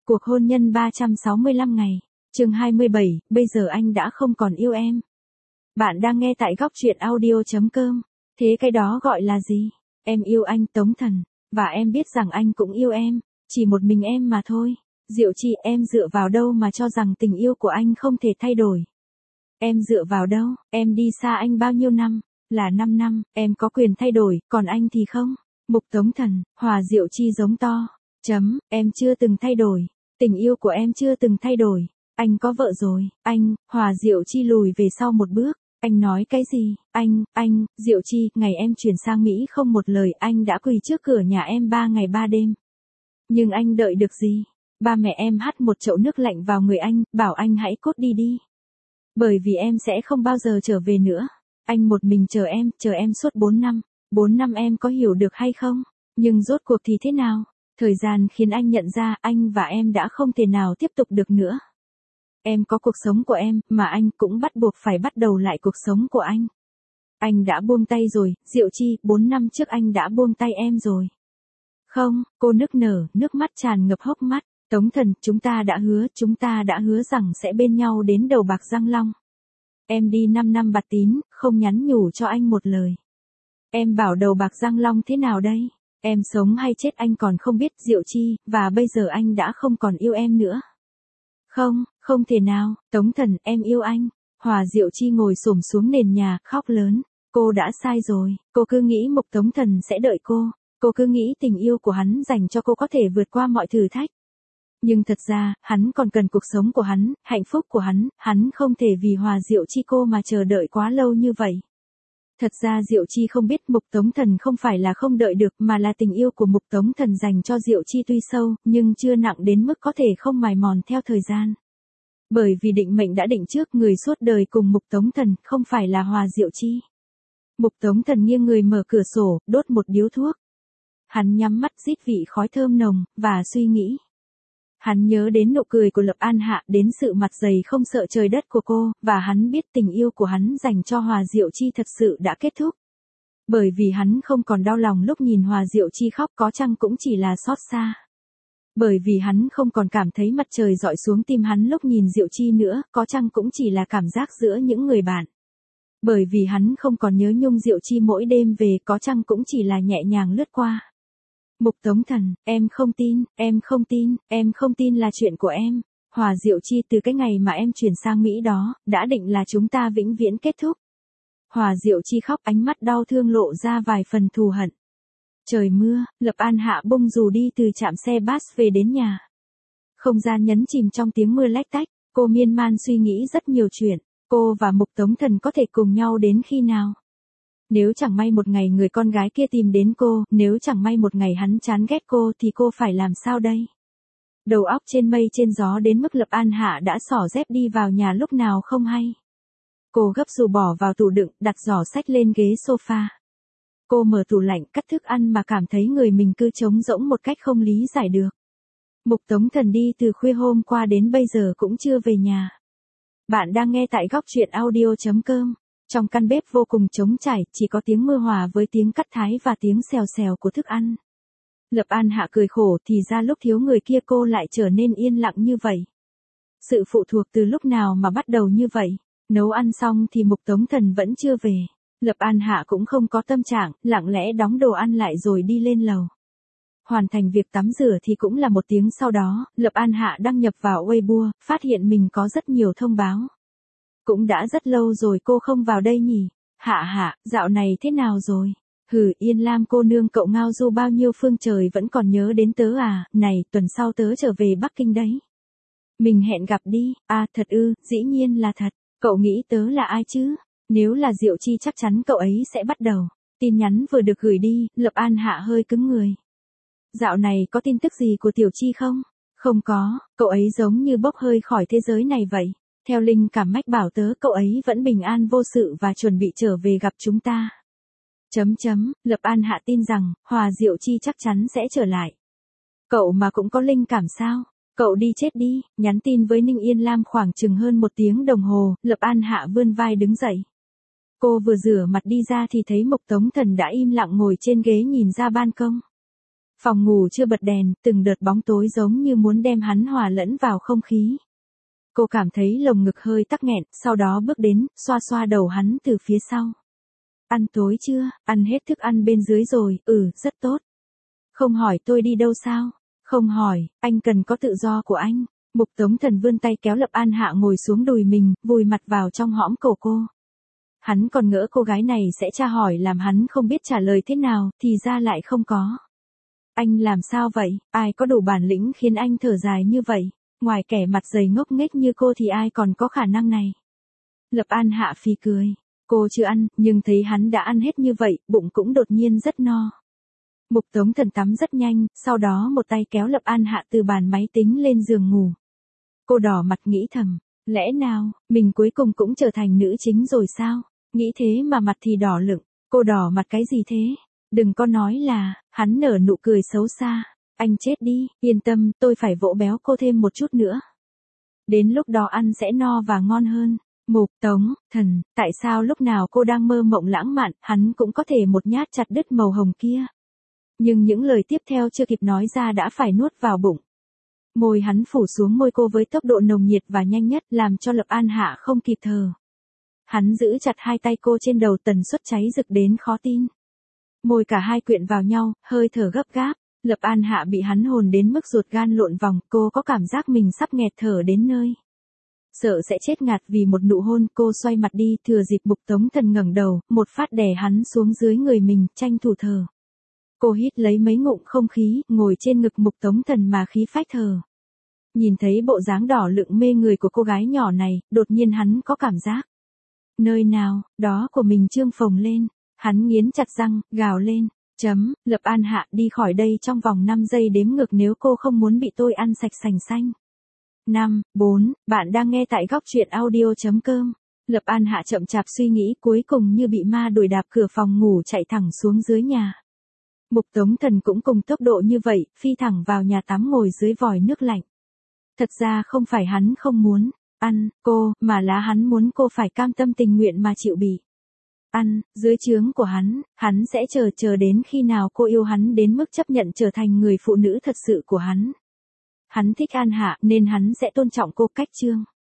Cuộc hôn nhân 365 ngày. Chương 27, bây giờ anh đã không còn yêu em. Bạn đang nghe tại góc truyện audio.com. Thế cái đó gọi là gì? Em yêu anh Tống Thần, và em biết rằng anh cũng yêu em, chỉ một mình em mà thôi. Diệu Chi, em dựa vào đâu mà cho rằng tình yêu của anh không thể thay đổi? Em dựa vào đâu? Em đi xa anh bao nhiêu năm? Là 5 năm, em có quyền thay đổi, còn anh thì không. Mục Tống Thần, Hòa Diệu Chi giống to. Em chưa từng thay đổi. Tình yêu của em chưa từng thay đổi. Anh có vợ rồi. Anh, Hòa Diệu Chi lùi về sau một bước. Anh nói cái gì? Anh, Diệu Chi, ngày em chuyển sang Mỹ không một lời anh đã quỳ trước cửa nhà em 3 ngày 3 đêm. Nhưng anh đợi được gì? Ba mẹ em hắt một chậu nước lạnh vào người anh, bảo anh hãy cốt đi. Bởi vì em sẽ không bao giờ trở về nữa. Anh một mình chờ em suốt 4 năm. 4 năm em có hiểu được hay không? Nhưng rốt cuộc thì thế nào? Thời gian khiến anh nhận ra anh và em đã không thể nào tiếp tục được nữa. Em có cuộc sống của em, mà anh cũng bắt buộc phải bắt đầu lại cuộc sống của anh. Anh đã buông tay rồi, Diệu Chi, 4 năm trước anh đã buông tay em rồi. Không, cô nức nở, nước mắt tràn ngập hốc mắt. Tống Thần, chúng ta đã hứa rằng sẽ bên nhau đến đầu bạc răng long. Em đi 5 năm bạt tín, không nhắn nhủ cho anh một lời. Em bảo đầu bạc răng long thế nào đây? Em sống hay chết anh còn không biết, Diệu Chi, và bây giờ anh đã không còn yêu em nữa. Không thể nào, Tống Thần, em yêu anh. Hòa Diệu Chi ngồi xổm xuống nền nhà, khóc lớn. Cô đã sai rồi, cô cứ nghĩ Mục Tống Thần sẽ đợi cô. Cô cứ nghĩ tình yêu của hắn dành cho cô có thể vượt qua mọi thử thách. Nhưng thật ra, hắn còn cần cuộc sống của hắn, hạnh phúc của hắn không thể vì Hòa Diệu Chi cô mà chờ đợi quá lâu như vậy. Thật ra Diệu Chi không biết Mục Tống Thần không phải là không đợi được mà là tình yêu của Mục Tống Thần dành cho Diệu Chi tuy sâu, nhưng chưa nặng đến mức có thể không mài mòn theo thời gian. Bởi vì định mệnh đã định trước người suốt đời cùng Mục Tống Thần không phải là Hòa Diệu Chi. Mục Tống Thần nghiêng người mở cửa sổ, đốt một điếu thuốc. Hắn nhắm mắt rít vị khói thơm nồng, và suy nghĩ. Hắn nhớ đến nụ cười của Lập An Hạ, đến sự mặt dày không sợ trời đất của cô, và hắn biết tình yêu của hắn dành cho Hòa Diệu Chi thật sự đã kết thúc. Bởi vì hắn không còn đau lòng lúc nhìn Hòa Diệu Chi khóc, có chăng cũng chỉ là xót xa. Bởi vì hắn không còn cảm thấy mặt trời dọi xuống tim hắn lúc nhìn Diệu Chi nữa, có chăng cũng chỉ là cảm giác giữa những người bạn. Bởi vì hắn không còn nhớ nhung Diệu Chi mỗi đêm về, có chăng cũng chỉ là nhẹ nhàng lướt qua. Mục Tống Thần, em không tin là chuyện của em. Hòa Diệu Chi, từ cái ngày mà em chuyển sang Mỹ đó, đã định là chúng ta vĩnh viễn kết thúc. Hòa Diệu Chi khóc, ánh mắt đau thương lộ ra vài phần thù hận. Trời mưa, Lập An Hạ bung dù đi từ trạm xe bus về đến nhà. Không gian nhấn chìm trong tiếng mưa lách tách, cô miên man suy nghĩ rất nhiều chuyện. Cô và Mục Tống Thần có thể cùng nhau đến khi nào? Nếu chẳng may một ngày người con gái kia tìm đến cô, nếu chẳng may một ngày hắn chán ghét cô thì cô phải làm sao đây? Đầu óc trên mây trên gió đến mức Lập An Hạ đã xỏ dép đi vào nhà lúc nào không hay. Cô gấp dù bỏ vào tủ đựng, đặt giỏ sách lên ghế sofa. Cô mở tủ lạnh, cắt thức ăn mà cảm thấy người mình cứ trống rỗng một cách không lý giải được. Mục Tống Thần đi từ khuya hôm qua đến bây giờ cũng chưa về nhà. Bạn đang nghe tại góc truyện audio.com. Trong căn bếp vô cùng trống trải, chỉ có tiếng mưa hòa với tiếng cắt thái và tiếng xèo xèo của thức ăn. Lập An Hạ cười khổ, thì ra lúc thiếu người kia cô lại trở nên yên lặng như vậy. Sự phụ thuộc từ lúc nào mà bắt đầu như vậy? Nấu ăn xong thì Mục Tống Thần vẫn chưa về. Lập An Hạ cũng không có tâm trạng, lặng lẽ đóng đồ ăn lại rồi đi lên lầu. Hoàn thành việc tắm rửa thì cũng là một tiếng sau đó, Lập An Hạ đăng nhập vào Weibo, phát hiện mình có rất nhiều thông báo. Cũng đã rất lâu rồi cô không vào đây nhỉ? Hạ, dạo này thế nào rồi? Yên Lam cô nương, cậu ngao du bao nhiêu phương trời vẫn còn nhớ đến tớ à? Này, tuần sau tớ trở về Bắc Kinh đấy. Mình hẹn gặp đi. À, thật ư, dĩ nhiên là thật. Cậu nghĩ tớ là ai chứ? Nếu là Diệu Chi chắc chắn cậu ấy sẽ bắt đầu. Tin nhắn vừa được gửi đi, Lập An Hạ hơi cứng người. Dạo này có tin tức gì của Tiểu Chi không? Không có, cậu ấy giống như bốc hơi khỏi thế giới này vậy. Theo linh cảm mách bảo tớ cậu ấy vẫn bình an vô sự và chuẩn bị trở về gặp chúng ta. Lập An Hạ tin rằng, Hòa Diệu Chi chắc chắn sẽ trở lại. Cậu mà cũng có linh cảm sao? Cậu đi chết đi. Nhắn tin với Ninh Yên Lam khoảng chừng hơn 1 tiếng đồng hồ, Lập An Hạ vươn vai đứng dậy. Cô vừa rửa mặt đi ra thì thấy Mục Tống Thần đã im lặng ngồi trên ghế nhìn ra ban công. Phòng ngủ chưa bật đèn, từng đợt bóng tối giống như muốn đem hắn hòa lẫn vào không khí. Cô cảm thấy lồng ngực hơi tắc nghẹn, sau đó bước đến, xoa xoa đầu hắn từ phía sau. Ăn tối chưa, ăn hết thức ăn bên dưới rồi, rất tốt. Không hỏi tôi đi đâu sao? Không hỏi, anh cần có tự do của anh. Mục Tống Thần vươn tay kéo Lập An Hạ ngồi xuống đùi mình, vùi mặt vào trong hõm cổ cô. Hắn còn ngỡ cô gái này sẽ tra hỏi làm hắn không biết trả lời thế nào, thì ra lại không có. Anh làm sao vậy, ai có đủ bản lĩnh khiến anh thở dài như vậy, ngoài kẻ mặt dày ngốc nghếch như cô thì ai còn có khả năng này. Lập An Hạ phì cười, cô chưa ăn, nhưng thấy hắn đã ăn hết như vậy, bụng cũng đột nhiên rất no. Mục Tống Thần tắm rất nhanh, sau đó một tay kéo Lập An Hạ từ bàn máy tính lên giường ngủ. Cô đỏ mặt nghĩ thầm, lẽ nào, mình cuối cùng cũng trở thành nữ chính rồi sao? Nghĩ thế mà mặt thì đỏ lựng, cô đỏ mặt cái gì thế? Đừng có nói là, hắn nở nụ cười xấu xa, anh chết đi, yên tâm, tôi phải vỗ béo cô thêm một chút nữa. Đến lúc đó ăn sẽ no và ngon hơn. Mục Tống Thần, tại sao lúc nào cô đang mơ mộng lãng mạn, hắn cũng có thể một nhát chặt đứt màu hồng kia. Nhưng những lời tiếp theo chưa kịp nói ra đã phải nuốt vào bụng. Môi hắn phủ xuống môi cô với tốc độ nồng nhiệt và nhanh nhất, làm cho Lập An Hạ không kịp thở. Hắn giữ chặt hai tay cô trên đầu, tần suất cháy rực đến khó tin. Môi cả hai quyện vào nhau, hơi thở gấp gáp. Lập An Hạ bị hắn hồn đến mức ruột gan lộn vòng, cô có cảm giác mình sắp nghẹt thở đến nơi. Sợ sẽ chết ngạt vì một nụ hôn, cô xoay mặt đi, thừa dịp Mục Tống Thần ngẩng đầu, một phát đè hắn xuống dưới người mình, tranh thủ thở. Cô hít lấy mấy ngụm không khí, ngồi trên ngực Mục Tống Thần mà khí phách thở. Nhìn thấy bộ dáng đỏ lựng mê người của cô gái nhỏ này, đột nhiên hắn có cảm giác. Nơi nào, đó của mình trương phồng lên. Hắn nghiến chặt răng, gào lên. Lập An Hạ, đi khỏi đây trong vòng 5 giây đếm ngược nếu cô không muốn bị tôi ăn sạch sành xanh. 5, 4, bạn đang nghe tại góc truyện audio.com. Lập An Hạ chậm chạp suy nghĩ, cuối cùng như bị ma đuổi đạp cửa phòng ngủ chạy thẳng xuống dưới nhà. Mục Tống Thần cũng cùng tốc độ như vậy, phi thẳng vào nhà tắm ngồi dưới vòi nước lạnh. Thật ra không phải hắn không muốn ăn cô, mà là hắn muốn cô phải cam tâm tình nguyện mà chịu bị ăn, dưới trướng của hắn sẽ chờ đến khi nào cô yêu hắn đến mức chấp nhận trở thành người phụ nữ thật sự của hắn. Hắn thích An Hạ nên hắn sẽ tôn trọng cô cách trương.